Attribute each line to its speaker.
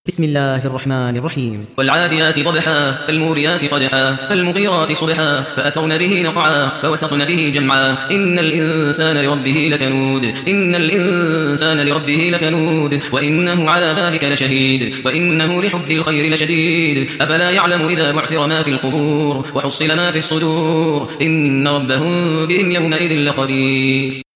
Speaker 1: بسم الله الرحمن الرحيم.
Speaker 2: والعاديات ضبحا فالموريات قدحا فالمغيرات صبحا فأثرن به نقعا فوسطن به جمعا إن الإنسان لربه لكنود وإنه على ذلك لشهيد وإنه لحب الخير لشديد أفلا يعلم إذا بعثر ما في القبور وحصل ما في الصدور إن ربهم بهم يومئذ لخبير.